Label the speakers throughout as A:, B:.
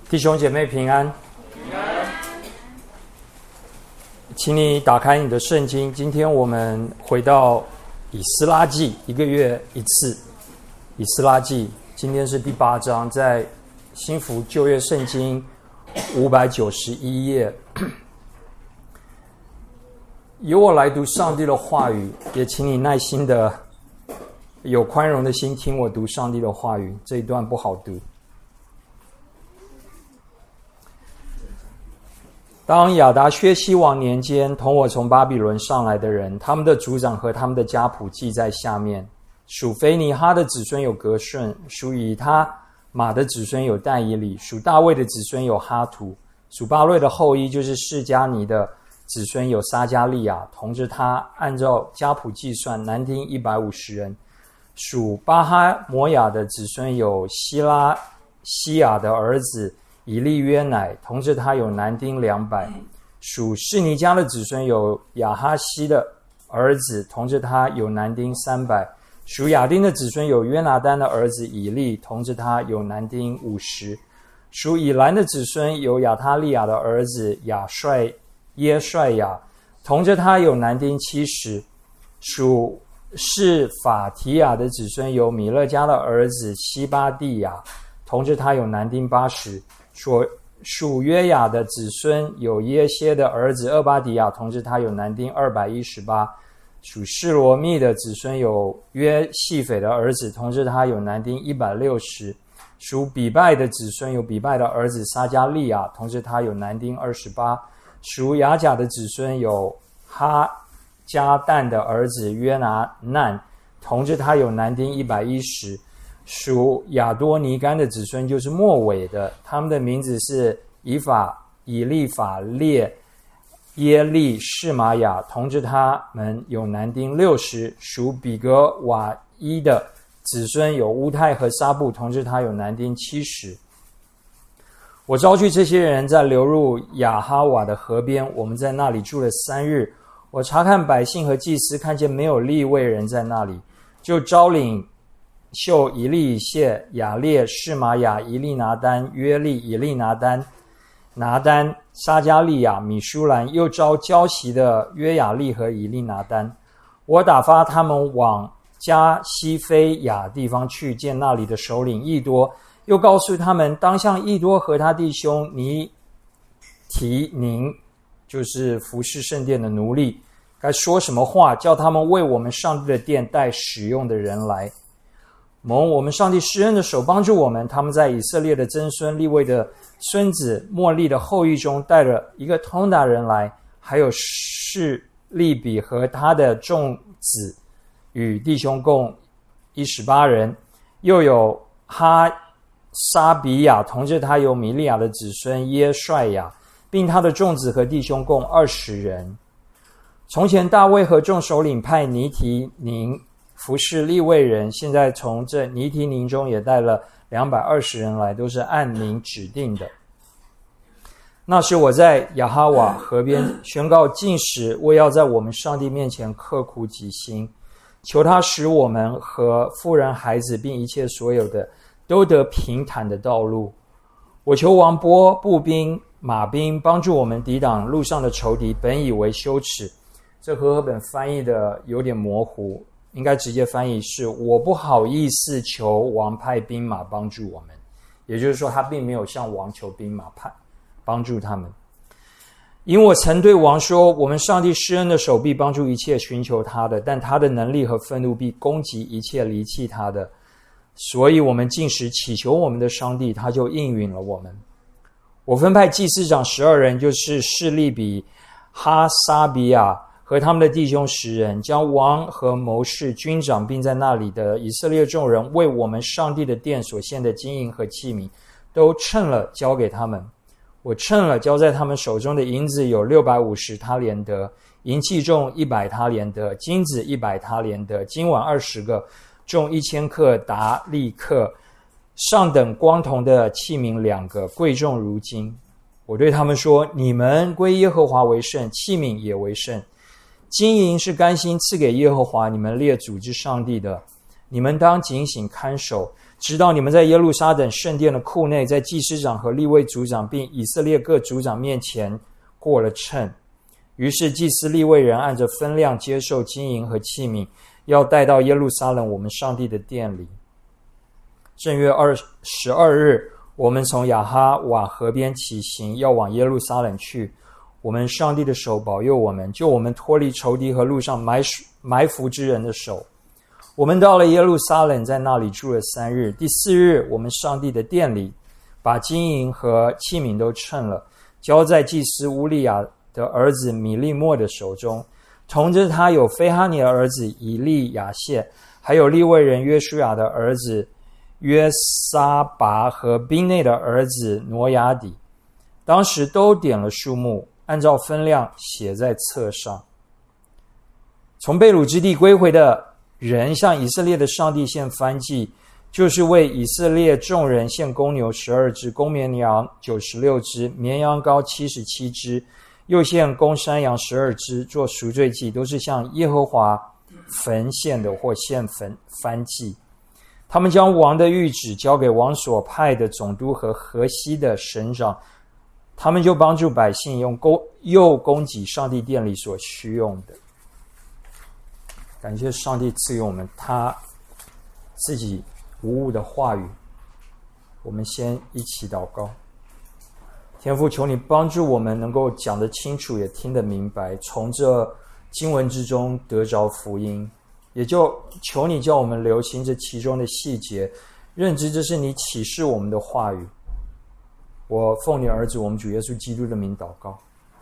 A: 弟兄姐妹平安，请你打开你的圣经。今天我们回到以斯拉记，一个月一次。以斯拉记今天是第8章，在新福旧约圣经591页。由我来读上帝的话语，也请你耐心的有宽容的心听我读上帝的话语。这一段不好读。当亚达薛西王年间，同我从巴比伦上来的人，他们的族长和他们的家谱记在下面。属腓尼哈的子孙有革顺，属以他玛的子孙有但以理，属大卫的子孙有哈图，属巴瑞的后裔就是示迦尼的子孙有撒迦利亚，同着他按照家谱计算，男丁150人。属巴哈摩亚的子孙有希拉西亚的儿子以利约乃，同着他有男丁200。属示尼迦的子孙有亚哈西的儿子，同着他有男丁300。属亚丁的子孙有约拿单的儿子以利，同着他有男丁50。属以兰的子孙有亚他利亚的儿子耶帅亚，同着他有男丁70。属示法提亚的子孙有米勒加的儿子西巴地亚，同着他有男丁80。属约雅的子孙有耶歇的儿子厄巴迪亚，同着他有男丁218。属示罗密的子孙有约细斐的儿子，同着他有男丁160。属比拜的子孙有比拜的儿子撒迦利亚，同着他有男丁28。属雅甲的子孙有哈加旦的儿子约拿难，同着他有男丁110。属亚多尼干的子孙就是末尾的，他们的名字是以利法列耶利士玛雅，同着他们有男丁60。属比格瓦伊的子孙有乌泰和沙布，同着他有男丁70。我招去这些人，在流入亚哈瓦的河边，我们在那里住了3日。我查看百姓和祭司，看见没有利未人在那里，就招领秀以利以谢、雅列、士玛雅、以利拿单、约利、以利拿单、拿单、撒迦利亚、米舒兰，又招交席的约雅利和以利拿单。我打发他们往加西非亚地方去，见那里的首领易多，又告诉他们当向易多和他弟兄尼提宁，就是服侍圣殿的奴隶，该说什么话，叫他们为我们上帝的殿带使用的人来。蒙我们上帝施恩的手帮助我们，他们在以色列的曾孙利未的孙子末利的后裔中带了一个通达人来，还有示利比和他的众子与弟兄共18人，又有哈沙比亚，同着他有米利亚的子孙耶帅亚，并他的众子和弟兄共20人。从前大卫和众首领派尼提宁服侍利未人，现在从这尼提宁中也带了220人来，都是按名指定的。那时我在亚哈瓦河边宣告禁食，为要在我们上帝面前刻苦己心，求他使我们和妇人孩子并一切所有的都得平坦的道路。我求王波步兵马兵帮助我们抵挡路上的仇敌，本以为羞耻。这和合本翻译的有点模糊，应该直接翻译是我不好意思求王派兵马帮助我们，也就是说他并没有向王求兵马帮助他们。因我曾对王说，我们上帝施恩的手必帮助一切寻求他的，但他的能力和愤怒必攻击一切离弃他的。所以我们禁食祈求我们的上帝，他就应允了我们。我分派祭司长12人，就是示利比、哈沙比亚和他们的弟兄10人，将王和谋士、军长并在那里的以色列众人为我们上帝的殿所献的金银和器皿都称了交给他们。我称了交在他们手中的银子有650他连得，银器重100他连得，金子100他连得，金碗20个，重1000克达利克，上等光铜的器皿2个，贵重如金。我对他们说，你们归耶和华为圣，器皿也为圣。金银是甘心赐给耶和华你们列祖之上帝的， 你们当警醒看守，直到你们在耶路撒冷圣殿的库内，在祭司长和利未族长并以色列各族长面前过了秤。于是祭司利未人按着分量接受金银和器皿，要带到耶路撒冷我们上帝的殿里。正月12日，我们从亚哈瓦河边起行，要往耶路撒冷去。我们上帝的手保佑我们，救我们脱离仇敌和路上埋伏之人的手。我们到了耶路撒冷，在那里住了3日。第4日，我们上帝的殿里把金银和器皿都称了，交在祭司乌利亚的儿子米利末的手中。同着他有非哈尼的儿子以利亚谢，还有利未人约书亚的儿子约撒拔和宾内的儿子挪亚底。当时都点了数目，按照分量写在册上。从被掳之地归回的人向以色列的上帝献燔祭，就是为以色列众人献公牛12只，公绵羊96只，绵羊羔77只，又献公山羊12只做赎罪祭，都是向耶和华焚献的或献燔祭。他们将王的谕旨交给王所派的总督和河西的省长，他们就帮助百姓又供给上帝殿里所需用的。感谢上帝赐予我们他自己无误的话语。我们先一起祷告。天父，求你帮助我们能够讲得清楚，也听得明白，从这经文之中得着福音，也就求你叫我们留心这其中的细节，认知这是你启示我们的话语。我奉你儿子我们主耶稣基督的名祷告。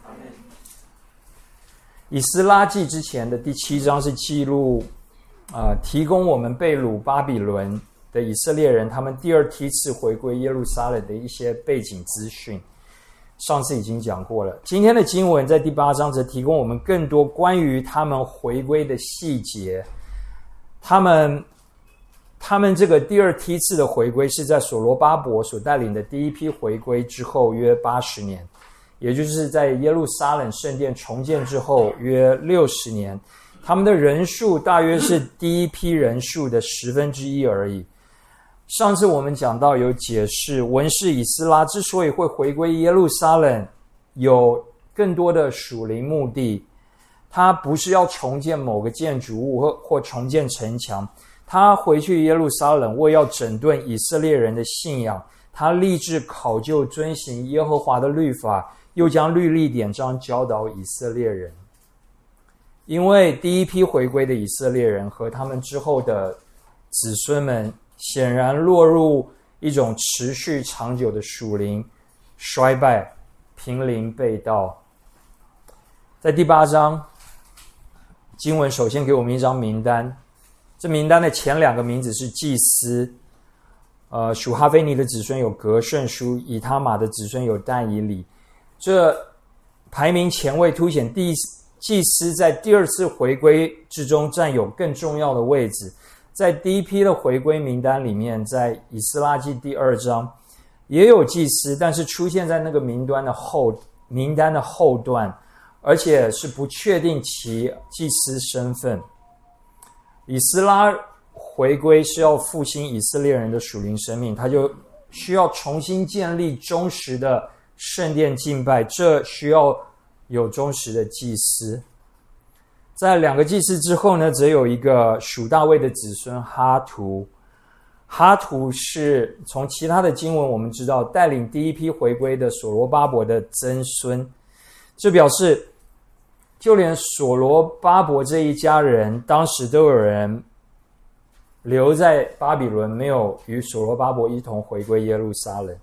A: 以斯拉记之前的第7章是记录提供我们被掳巴比伦的以色列人他们第2梯次回归耶路撒冷的一些背景资讯，上次已经讲过了。今天的经文在第8章则提供我们更多关于他们回归的细节。他们这个第2梯次的回归是在所罗巴伯所带领的第一批回归之后约80年，也就是在耶路撒冷圣殿重建之后约60年。他们的人数大约是第一批人数的1/10而已。上次我们讲到有解释文士以斯拉之所以会回归耶路撒冷，有更多的属灵目的。他不是要重建某个建筑物或重建城墙，他回去耶路撒冷为要整顿以色列人的信仰，他立志考究遵行耶和华的律法，又将律例典章教导以色列人。因为第一批回归的以色列人和他们之后的子孙们显然落入一种持续长久的属灵衰败，濒临被盗。在第8章经文首先给我们一张名单，这名单的前2个名字是祭司，属哈菲尼的子孙有革顺，属以他玛的子孙有但以理。这排名前位凸显祭司在第2次回归之中占有更重要的位置。在第一批的回归名单里面，在以斯拉记第2章也有祭司，但是出现在那个名单的后段，而且是不确定其祭司身份。以斯拉回归是要复兴以色列人的属灵生命，他就需要重新建立忠实的圣殿敬拜，这需要有忠实的祭司。在2个祭司之后呢，则有一个属大卫的子孙哈图。哈图是从其他的经文我们知道带领第一批回归的所罗巴伯的曾孙，这表示就连所罗巴伯这一家人当时都有人留在巴比伦，没有与所罗巴伯一同回归耶路撒冷。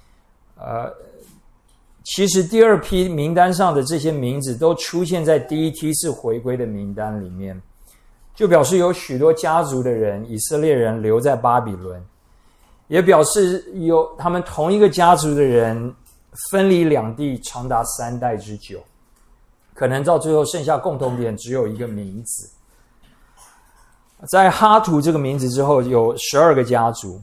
A: 其实第2批名单上的这些名字都出现在第1梯次回归的名单里面，就表示有许多家族的人，以色列人留在巴比伦，也表示有他们同一个家族的人分离2地长达3代之久，可能到最后剩下共同点只有一个名字。在哈图这个名字之后有12个家族。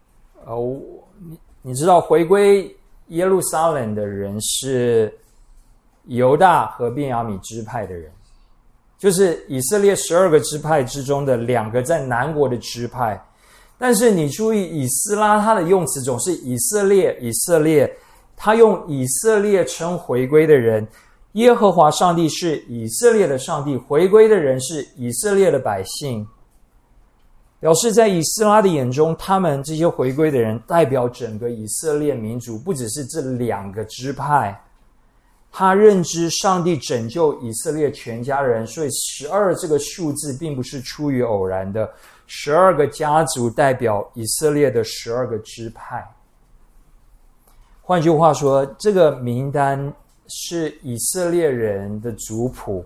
A: 你知道回归耶路撒冷的人是犹大和便雅悯支派的人。 就是以色列12个支派之中的2个在南国的支派。但是你注意，以斯拉他的用词总是以色列，以色列，他用以色列称回归的人。耶和华上帝是以色列的上帝，回归的人是以色列的百姓。表示在以斯拉的眼中，他们这些回归的人代表整个以色列民族，不只是这2个支派。他认知上帝拯救以色列全家人，所以12这个数字并不是出于偶然的。12个家族代表以色列的12个支派。换句话说，这个名单是以色列人的族谱。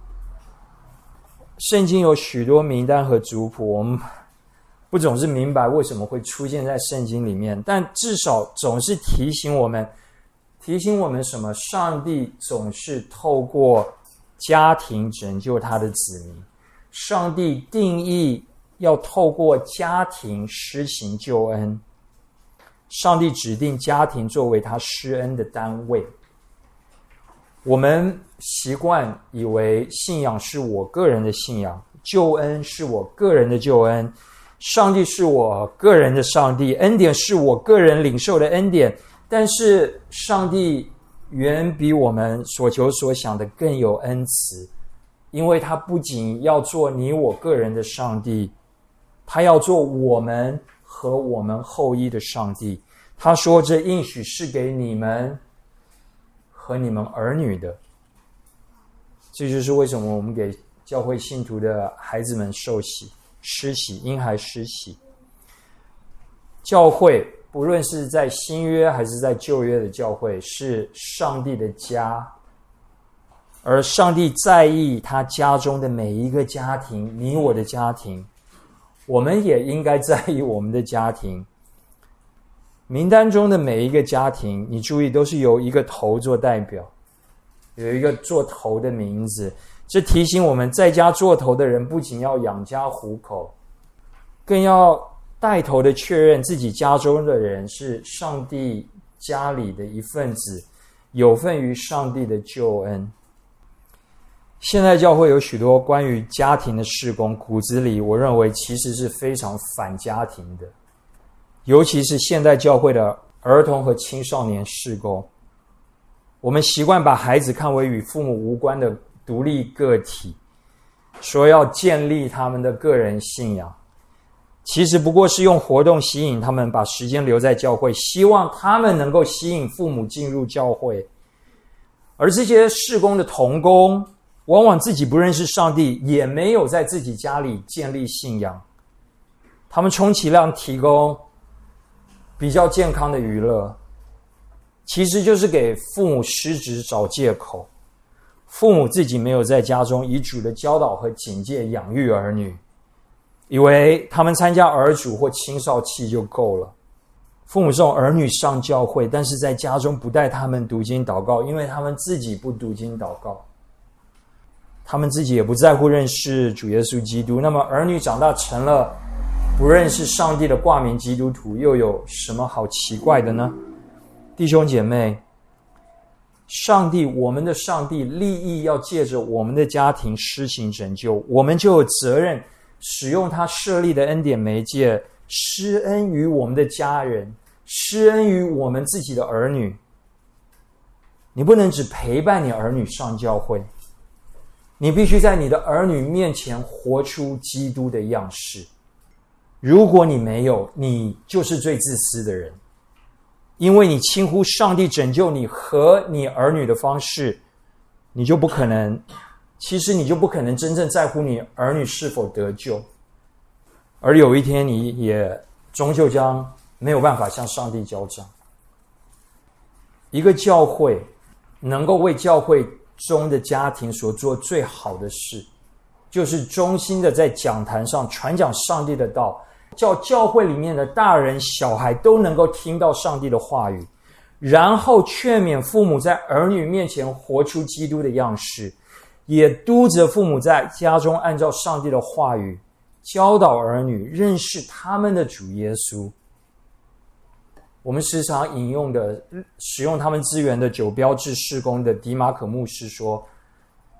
A: 圣经有许多名单和族谱，我们不总是明白为什么会出现在圣经里面，但至少总是提醒我们什么？上帝总是透过家庭拯救他的子民。上帝定义要透过家庭施行救恩。上帝指定家庭作为他施恩的单位。我们习惯以为信仰是我个人的信仰，救恩是我个人的救恩，上帝是我个人的上帝，恩典是我个人领受的恩典。但是上帝远比我们所求所想的更有恩慈，因为他不仅要做你我个人的上帝，他要做我们和我们后裔的上帝。他说这应许是给你们和你们儿女的。这就是为什么我们给教会信徒的孩子们受洗施洗，婴孩施洗。教会不论是在新约还是在旧约的教会，是上帝的家，而上帝在意他家中的每一个家庭，你我的家庭，我们也应该在意我们的家庭。名单中的每一个家庭，你注意都是由一个头做代表，有一个做头的名字。这提醒我们，在家做头的人不仅要养家糊口，更要带头的确认自己家中的人是上帝家里的一份子，有份于上帝的救恩。现在教会有许多关于家庭的事工，骨子里我认为其实是非常反家庭的，尤其是现代教会的儿童和青少年事工。我们习惯把孩子看为与父母无关的独立个体，说要建立他们的个人信仰，其实不过是用活动吸引他们把时间留在教会，希望他们能够吸引父母进入教会。而这些事工的同工往往自己不认识上帝，也没有在自己家里建立信仰，他们充其量提供比较健康的娱乐，其实就是给父母失职找借口。父母自己没有在家中以主的教导和警戒养育儿女，以为他们参加儿主或青少期就够了。父母送儿女上教会，但是在家中不带他们读经祷告，因为他们自己不读经祷告，他们自己也不在乎认识主耶稣基督。那么儿女长大成了不认识上帝的挂名基督徒，又有什么好奇怪的呢？弟兄姐妹，上帝，我们的上帝立意要借着我们的家庭施行拯救，我们就有责任使用他设立的恩典媒介，施恩于我们的家人，施恩于我们自己的儿女。你不能只陪伴你儿女上教会，你必须在你的儿女面前活出基督的样式。如果你没有，你就是最自私的人，因为你轻忽上帝拯救你和你儿女的方式，你就不可能真正在乎你儿女是否得救，而有一天你也终究将没有办法向上帝交账。一个教会能够为教会中的家庭所做最好的事，就是忠心的在讲坛上传讲上帝的道，叫教会里面的大人小孩都能够听到上帝的话语，然后劝勉父母在儿女面前活出基督的样式，也督责父母在家中按照上帝的话语教导儿女认识他们的主耶稣。我们时常使用他们资源的九标志事工的迪马可牧师说，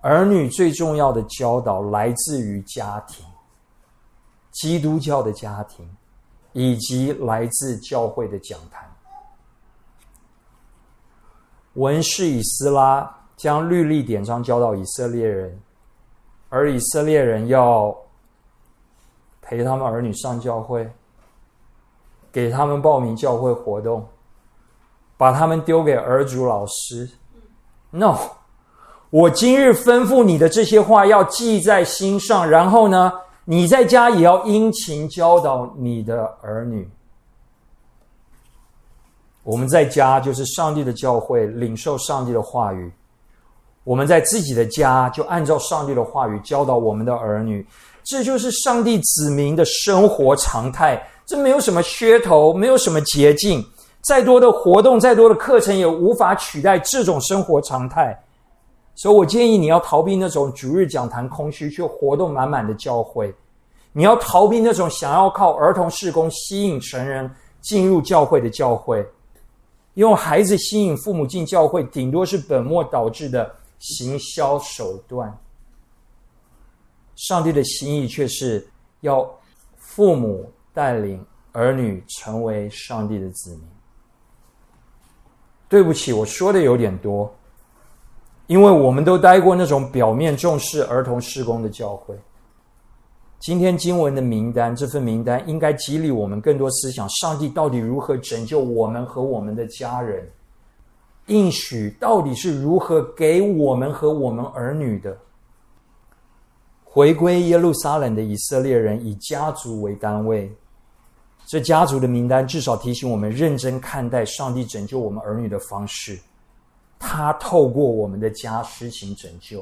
A: 儿女最重要的教导来自于家庭，基督教的家庭，以及来自教会的讲坛。文士以斯拉将律例典章教导以色列人，而以色列人要陪他们儿女上教会，给他们报名教会活动，把他们丢给儿主老师。 No， 我今日吩咐你的这些话要记在心上，然后呢，你在家也要殷勤教导你的儿女。我们在家就是上帝的教会，领受上帝的话语。我们在自己的家就按照上帝的话语教导我们的儿女，这就是上帝子民的生活常态。这没有什么噱头，没有什么捷径，再多的活动，再多的课程也无法取代这种生活常态。所以我建议你要逃避那种主日讲坛空虚却活动满满的教会，你要逃避那种想要靠儿童事工吸引成人进入教会的教会。用孩子吸引父母进教会，顶多是本末倒置的行销手段。上帝的心意却是要父母带领儿女成为上帝的子民。对不起，我说的有点多，因为我们都待过那种表面重视儿童事工的教会。今天经文的名单，这份名单应该激励我们更多思想，上帝到底如何拯救我们和我们的家人，应许到底是如何给我们和我们儿女的。回归耶路撒冷的以色列人以家族为单位，这家族的名单至少提醒我们认真看待上帝拯救我们儿女的方式，他透过我们的家施行拯救。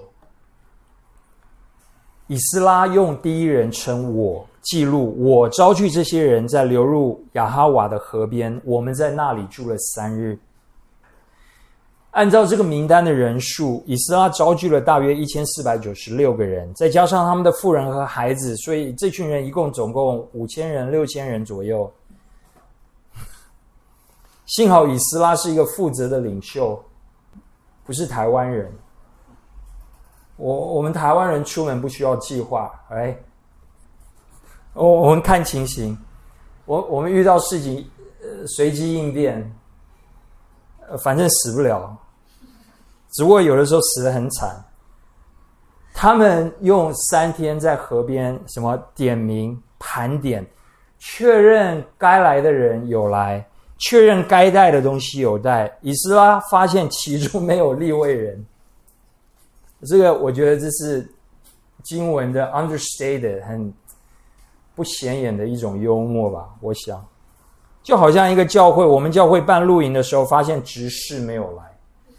A: 以斯拉用第一人称我记录，我招聚这些人在流入亚哈瓦的河边，我们在那里住了3日。按照这个名单的人数，以斯拉招聚了大约1496个人，再加上他们的妇人和孩子，所以这群人总共5000人6000人左右。幸好以斯拉是一个负责的领袖，不是台湾人。我们台湾人出门不需要计划，我们看情形，我们遇到事情随机应变，反正死不了，只不过有的时候死得很惨。他们用3天在河边点名盘点，确认该来的人有来，确认该带的东西有带。以斯拉发现其中没有利未人，这个我觉得这是经文的 understated 很不显眼的一种幽默吧。我想就好像一个教会，我们教会办露营的时候发现执事没有来。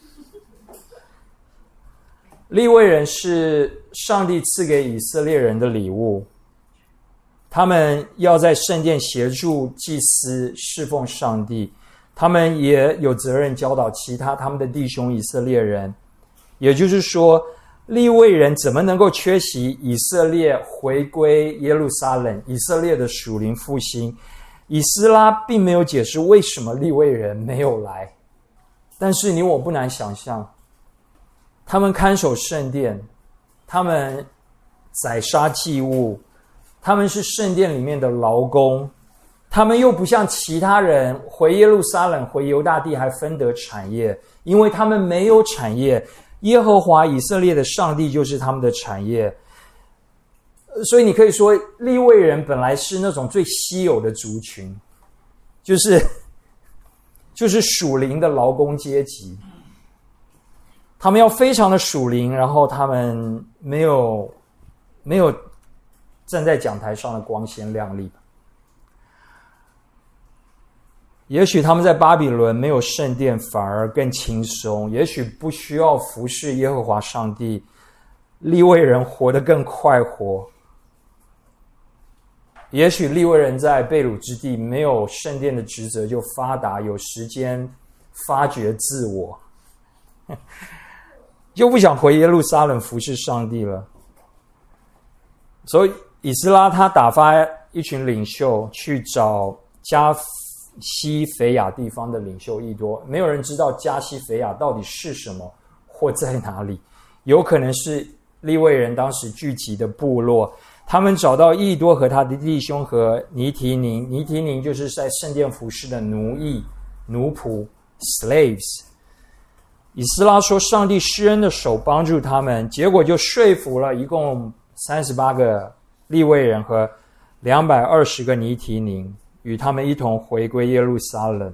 A: 利未人是上帝赐给以色列人的礼物，他们要在圣殿协助祭司侍奉上帝，他们也有责任教导他们的弟兄以色列人。也就是说，利未人怎么能够缺席以色列回归耶路撒冷，以色列的属灵复兴？以斯拉并没有解释为什么利未人没有来，但是你我不难想象，他们看守圣殿，他们宰杀祭物，他们是圣殿里面的劳工，他们又不像其他人回耶路撒冷回犹大地还分得产业，因为他们没有产业，耶和华以色列的上帝就是他们的产业。所以你可以说利未人本来是那种最稀有的族群，就是属灵的劳工阶级，他们要非常的属灵，然后他们没有站在讲台上的光鲜亮丽。也许他们在巴比伦没有圣殿反而更轻松，也许不需要服侍耶和华上帝，利未人活得更快活。也许利未人在被掳之地没有圣殿的职责就发达，有时间发掘自我，就不想回耶路撒冷服侍上帝了。所以以斯拉他打发一群领袖去找加西腓亚地方的领袖益多，没有人知道加西腓亚到底是什么或在哪里， 有可能是利未人当时聚集的部落。他们找到益多和他的弟兄和尼提宁，尼提宁就是在圣殿服侍的奴役、奴仆 slaves。以斯拉说上帝施恩的手帮助他们，结果就说服了一共38个利未人和220个尼提宁，与他们一同回归耶路撒冷。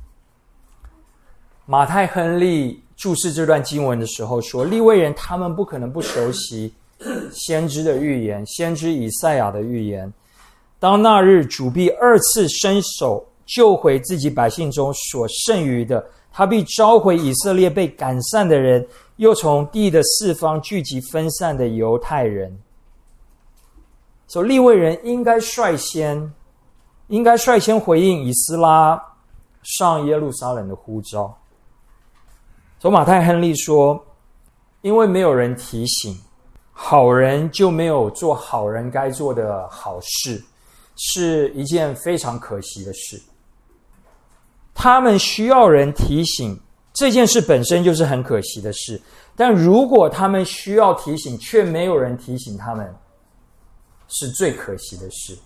A: 马太亨利注释这段经文的时候说，利未人他们不可能不熟悉先知的预言，先知以赛亚的预言。当那日主必二次伸手救回自己百姓中所剩余的，他必召回以色列被赶散的人，又从地的四方聚集分散的犹太人。所以利未人应该率先回应以斯拉上耶路撒冷的呼召。所以马太亨利说，因为没有人提醒，好人就没有做好人该做的好事，是一件非常可惜的事。他们需要人提醒，这件事本身就是很可惜的事。但如果他们需要提醒，却没有人提醒他们，是最可惜的事。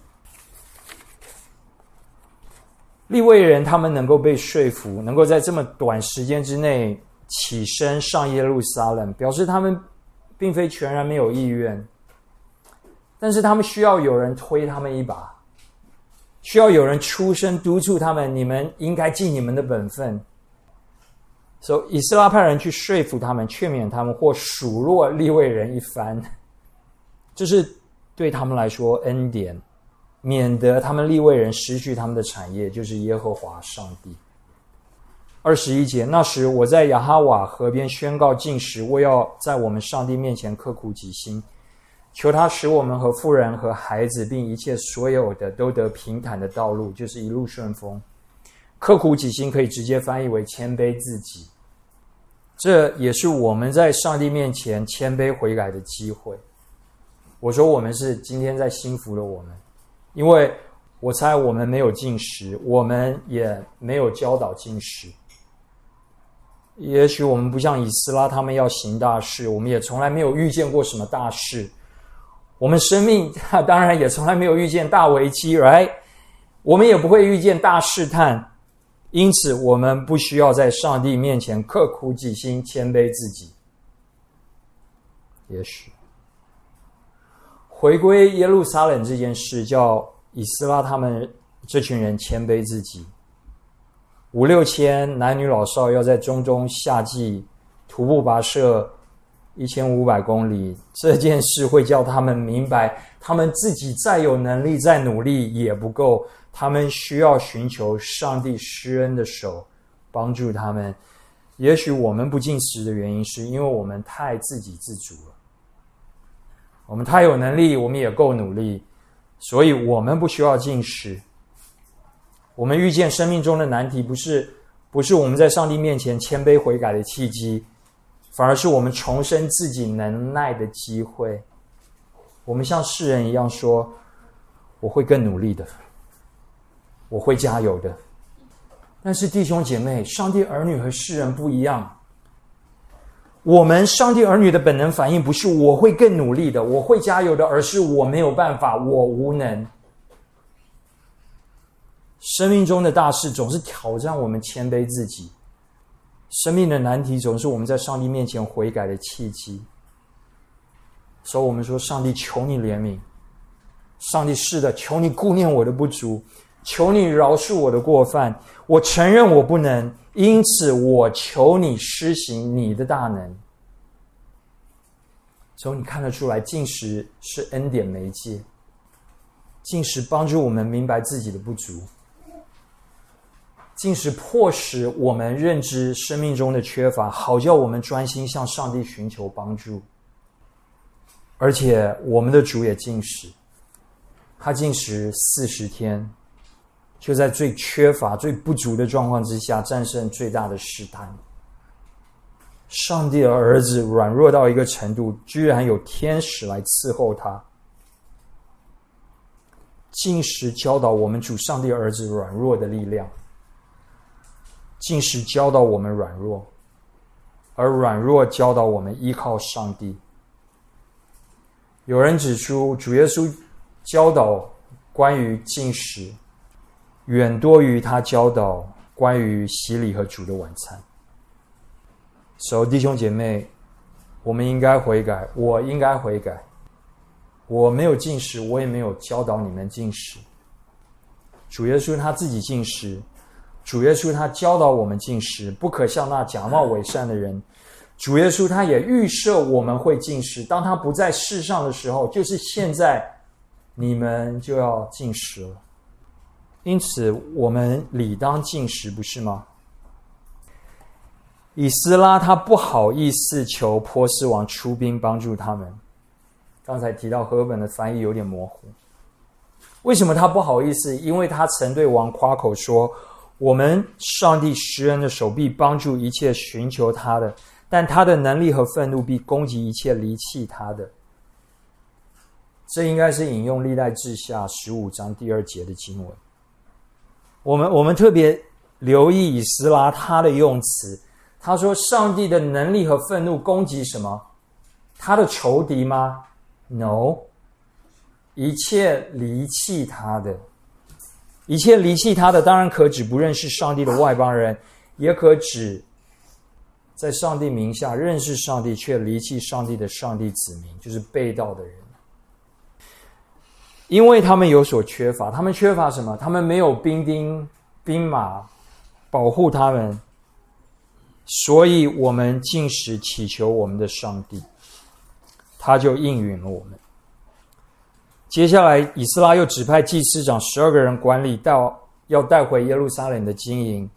A: 利未人他们能够被说服，能够在这么短时间之内起身上耶路撒冷，表示他们并非全然没有意愿，但是他们需要有人推他们一把，需要有人出声督促他们，你们应该尽你们的本分。所以以斯拉派人去说服他们，劝勉他们，或数落利未人一番，这是对他们来说恩典，免得他们利未人失去他们的产业，就是耶和华上帝。21节，那时我在亚哈瓦河边宣告禁食，我要在我们上帝面前刻苦己心，求他使我们和妇人和孩子并一切所有的都得平坦的道路，就是一路顺风。刻苦己心可以直接翻译为谦卑自己，这也是我们在上帝面前谦卑悔改的机会。我说我们是今天在心服的我们，因为我猜我们没有禁食，我们也没有教导禁食。也许我们不像以斯拉他们要行大事，我们也从来没有遇见过什么大事。我们生命当然也从来没有遇见大危机 right？ 我们也不会遇见大试探，因此我们不需要在上帝面前刻苦己心，谦卑自己。也许回归耶路撒冷这件事叫以斯拉他们这群人谦卑自己。5、6千男女老少要在中东夏季徒步跋涉1500公里，这件事会叫他们明白，他们自己再有能力再努力也不够，他们需要寻求上帝施恩的手帮助他们。也许我们不禁食的原因是因为我们太自给自足了，我们太有能力，我们也够努力，所以我们不需要禁食。我们遇见生命中的难题，不是我们在上帝面前谦卑悔改的契机，反而是我们重申自己能耐的机会。我们像世人一样说，我会更努力的，我会加油的。但是弟兄姐妹，上帝儿女和世人不一样，我们上帝儿女的本能反应不是我会更努力的，我会加油的，而是我没有办法，我无能。生命中的大事总是挑战我们谦卑自己，生命的难题总是我们在上帝面前悔改的契机。所以我们说，上帝求你怜悯，上帝是的，求你顾念我的不足，求你饶恕我的过犯，我承认我不能，因此我求你施行你的大能。所以你看得出来，禁食是恩典媒介，禁食帮助我们明白自己的不足，禁食迫使我们认知生命中的缺乏，好叫我们专心向上帝寻求帮助。而且我们的主也禁食，他禁食40天，就在最缺乏最不足的状况之下战胜最大的试探。上帝的儿子软弱到一个程度，居然有天使来伺候他。禁食教导我们主上帝儿子软弱的力量，禁食教导我们软弱， 而软弱教导我们依靠上帝。有人指出，主耶稣教导关于禁食，远多于他教导关于洗礼和主的晚餐。所以弟兄姐妹，我们应该悔改，我应该悔改。我没有禁食，我也没有教导你们禁食。主耶稣他自己禁食，主耶稣他教导我们禁食，不可像那假冒伪善的人。主耶稣他也预设我们会禁食，当他不在世上的时候，就是现在，你们就要禁食了。因此我们理当禁食，不是吗？以斯拉他不好意思求波斯王出兵帮助他们。刚才提到和本的翻译有点模糊。为什么他不好意思？因为他曾对王夸口说，我们上帝施恩的手必帮助一切寻求他的，但他的能力和愤怒必攻击一切离弃他的。这应该是引用历代志下15章第2节的经文。我们特别留意以斯拉他的用词，他说上帝的能力和愤怒攻击什么？他的仇敌吗？ No， 一切离弃他的。一切离弃他的当然可指不认识上帝的外邦人，也可指在上帝名下认识上帝却离弃上帝的上帝子民，就是背道的人。因为他们有所缺乏，他们缺乏什么？他们没有兵丁兵马保护他们，所以我们禁食祈求我们的上帝，他就应允了我们。接下来以斯拉又指派祭司长12个人管理要带回耶路撒冷的金银。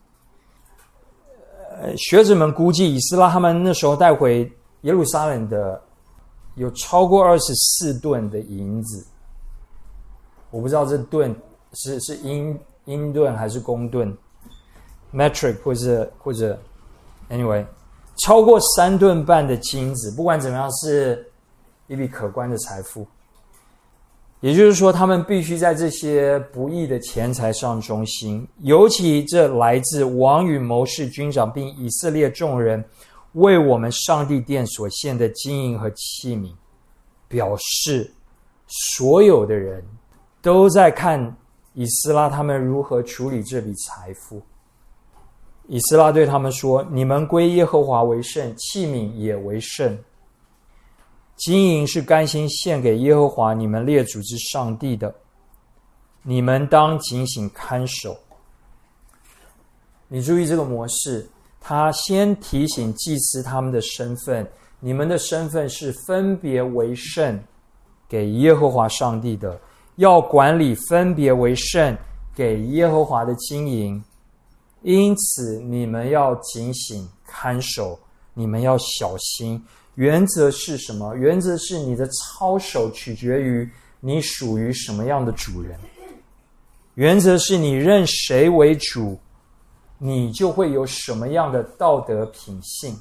A: 学者们估计以斯拉他们那时候带回耶路撒冷的有超过24吨的银子。我不知道这吨是英吨还是公吨 metric 或者 anyway 超过3吨半的金子，不管怎么样是一笔可观的财富。也就是说他们必须在这些不义的钱财上忠心，尤其这来自王与谋士军长并以色列众人为我们上帝殿所献的金银和器皿，表示所有的人都在看以斯拉他们如何处理这笔财富。以斯拉对他们说，你们归耶和华为圣，器皿也为圣。金银是甘心献给耶和华你们列祖之上帝的，你们当警醒看守。你注意这个模式，他先提醒祭司他们的身份，你们的身份是分别为圣给耶和华上帝的，要管理分别为圣给耶和华的金银，因此你们要警醒看守，你们要小心。原则是什么？原则是你的操守取决于你属于什么样的主人。原则是你认谁为主，你就会有什么样的道德品性。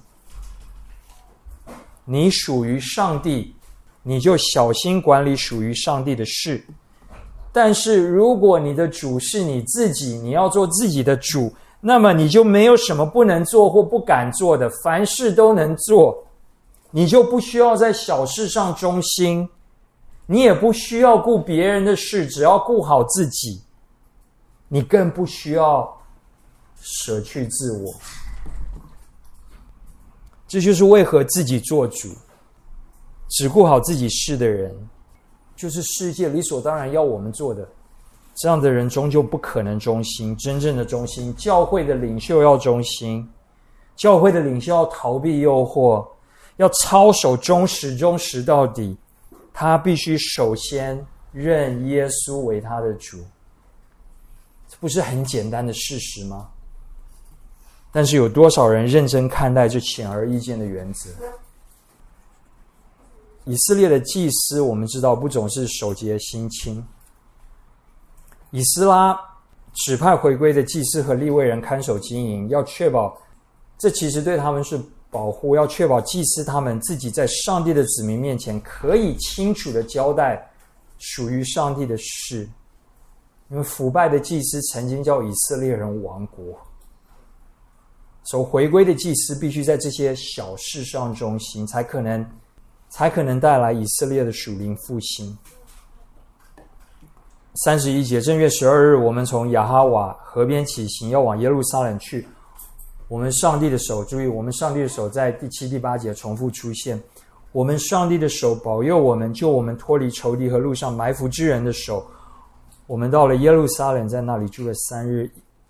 A: 你属于上帝，你就小心管理属于上帝的事。但是如果你的主是你自己，你要做自己的主，那么你就没有什么不能做或不敢做的，凡事都能做。你就不需要在小事上忠心，你也不需要顾别人的事，只要顾好自己。你更不需要舍去自我。这就是为何自己做主，只顾好自己事的人，就是世界理所当然要我们做的。这样的人终究不可能忠心。真正的忠心，教会的领袖要忠心，教会的领袖要逃避诱惑，要操守忠实到底。他必须首先认耶稣为他的主，这不是很简单的事实吗？但是有多少人认真看待这显而易见的原则？以色列的祭司我们知道不总是守节心清。以斯拉指派回归的祭司和利未人看守金银，要确保，这其实对他们是保护，要确保祭司他们自己在上帝的子民面前可以清楚地交代属于上帝的事。因为腐败的祭司曾经叫以色列人亡国。 所回归的祭司必须在这些小事上中心，才可能带来以色列的属灵复兴。31节，正月12日，我们从亚哈瓦河边起行，要往耶路撒冷去。我们上帝的手，注意，我们上帝的手在第7、第8节重复出现。我们上帝的手保佑我们，救我们脱离仇敌和路上埋伏之人的手。我们到了耶路撒冷，在那里住了3日。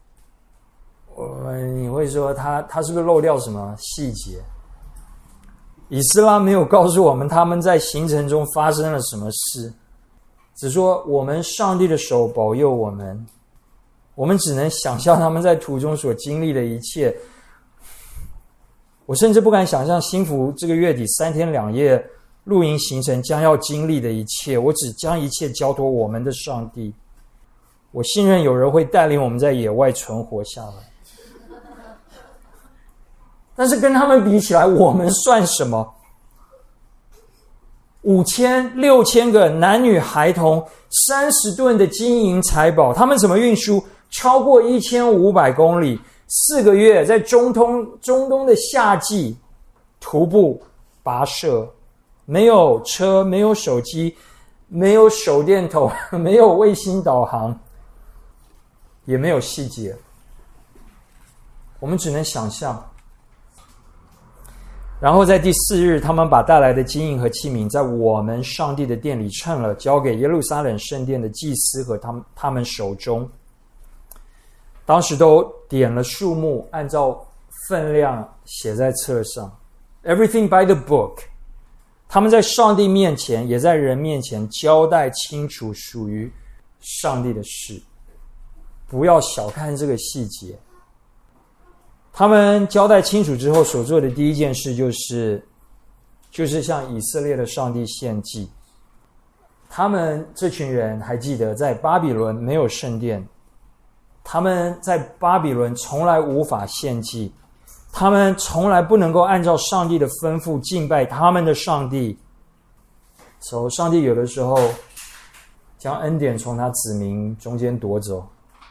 A: 你会说他是不是漏掉什么细节？以斯拉没有告诉我们他们在行程中发生了什么事，只说我们上帝的手保佑我们。我们只能想象他们在途中所经历的一切。我甚至不敢想象新福这个月底3天2夜露营行程将要经历的一切。我只将一切交托我们的上帝。我信任有人会带领我们在野外存活下来。但是跟他们比起来，我们算什么？5000、6000个男女孩童，30吨的金银财宝，他们怎么运输？超过1500公里，4个月在中东的夏季徒步跋涉，没有车，没有手机，没有手电筒，没有卫星导航，也没有细节，我们只能想象。然后在第4日，他们把带来的金银和器皿在我们上帝的殿里称了，交给耶路撒冷圣殿的祭司和他们手中。当时都点了数目，按照分量写在册上。Everything by the book。他们在上帝面前，也在人面前交代清楚属于上帝的事。不要小看这个细节。他们交代清楚之后所做的第一件事就是向以色列的上帝献祭。他们这群人还记得，在巴比伦没有圣殿，他们在巴比伦从来无法献祭，他们从来不能够按照上帝的吩咐敬拜他们的上帝。所以上帝有的时候将恩典从他子民中间夺走，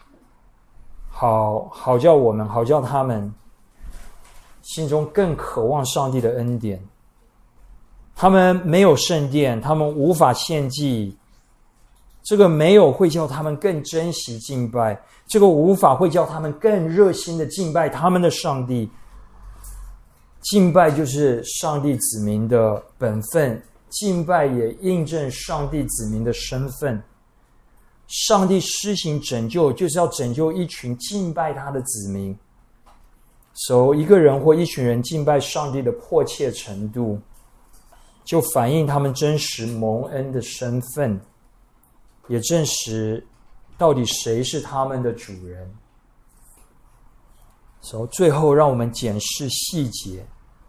A: 好叫我们，好叫他们心中更渴望上帝的恩典。他们没有圣殿，他们无法献祭，这个没有会叫他们更珍惜敬拜，这个无法会叫他们更热心的敬拜他们的上帝。敬拜就是上帝子民的本分，敬拜也印证上帝子民的身份。上帝施行拯救，就是要拯救一群敬拜他的子民。一个人或一群人敬拜上帝的迫切程度，就反映他们真实蒙恩的身份，也证实到底谁是他们的主人。最后让我们检视细节。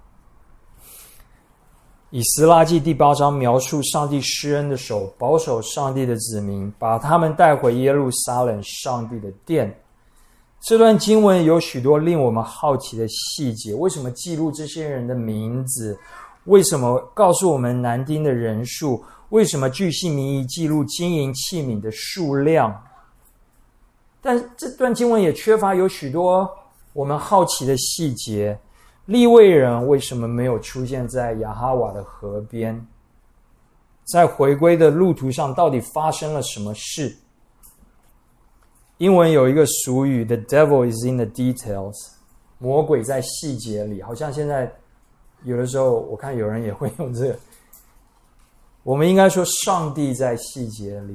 A: 以斯拉记第8章描述上帝施恩的手保守上帝的子民，把他们带回耶路撒冷上帝的殿。这段经文有许多令我们好奇的细节。为什么记录这些人的名字？为什么告诉我们男丁的人数？为什么巨细靡遗记录金银器皿的数量？但这段经文也缺乏有许多我们好奇的细节。利未人为什么没有出现在亚哈瓦的河边？在回归的路途上到底发生了什么事？英文有一个俗语 The devil is in the details， 魔鬼在细节里。好像现在有的时候我看有人也会用这个，我们应该说上帝在细节里。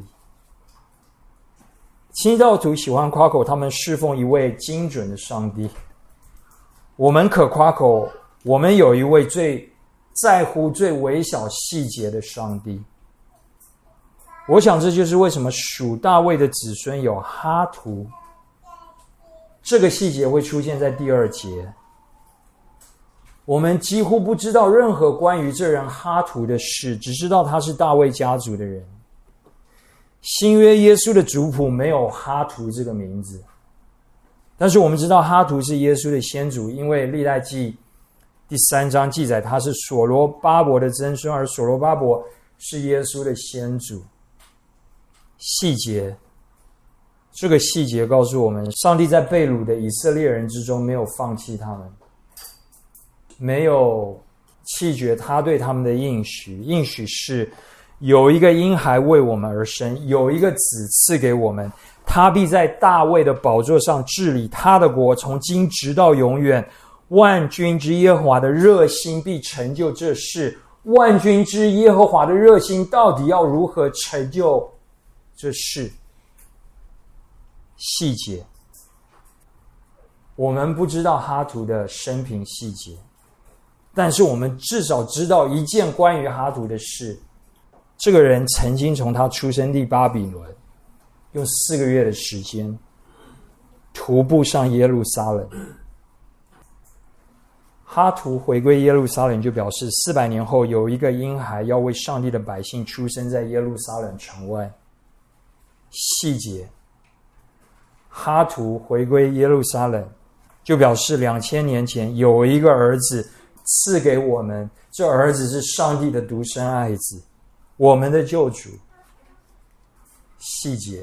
A: 清教徒喜欢夸口他们侍奉一位精准的上帝，我们可夸口我们有一位最在乎最微小细节的上帝。我想这就是为什么属大卫的子孙有哈图，这个细节会出现在第2节。我们几乎不知道任何关于这人哈图的事，只知道他是大卫家族的人。新约耶稣的族谱没有哈图这个名字，但是我们知道哈图是耶稣的先祖，因为历代记第3章记载他是所罗巴伯的曾孙，而所罗巴伯是耶稣的先祖。细节这个细节告诉我们，上帝在被掳的以色列人之中没有放弃他们，没有弃绝他对他们的应许。应许是有一个婴孩为我们而生，有一个子赐给我们，他必在大卫的宝座上治理他的国，从今直到永远。万军之耶和华的热心必成就这事。万军之耶和华的热心到底要如何成就这事？细节，我们不知道哈图的生平细节，但是我们至少知道一件关于哈图的事。这个人曾经从他出生地巴比伦，用4个月的时间徒步上耶路撒冷。哈图回归耶路撒冷，就表示400年后有一个婴孩要为上帝的百姓出生在耶路撒冷城外。细节，哈图回归耶路撒冷，就表示2000年前有一个儿子赐给我们，这儿子是上帝的独生爱子，我们的救主。细节，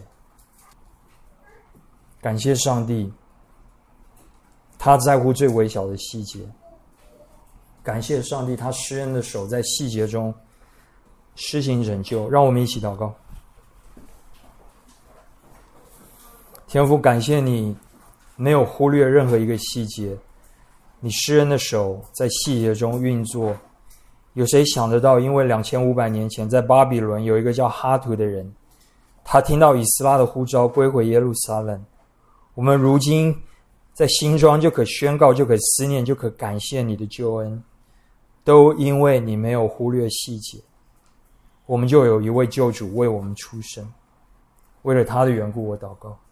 A: 感谢上帝，他在乎最微小的细节。感谢上帝，他施恩的手在细节中施行拯救。让我们一起祷告。天父，感谢你没有忽略任何一个细节，你施恩的手在细节中运作。有谁想得到，因为2500年前在巴比伦有一个叫哈图的人，他听到以斯拉的呼召归回耶路撒冷。我们如今在新庄就可宣告，就可思念，就可感谢你的救恩，都因为你没有忽略细节。我们就有一位救主为我们出生，为了他的缘故，我祷告。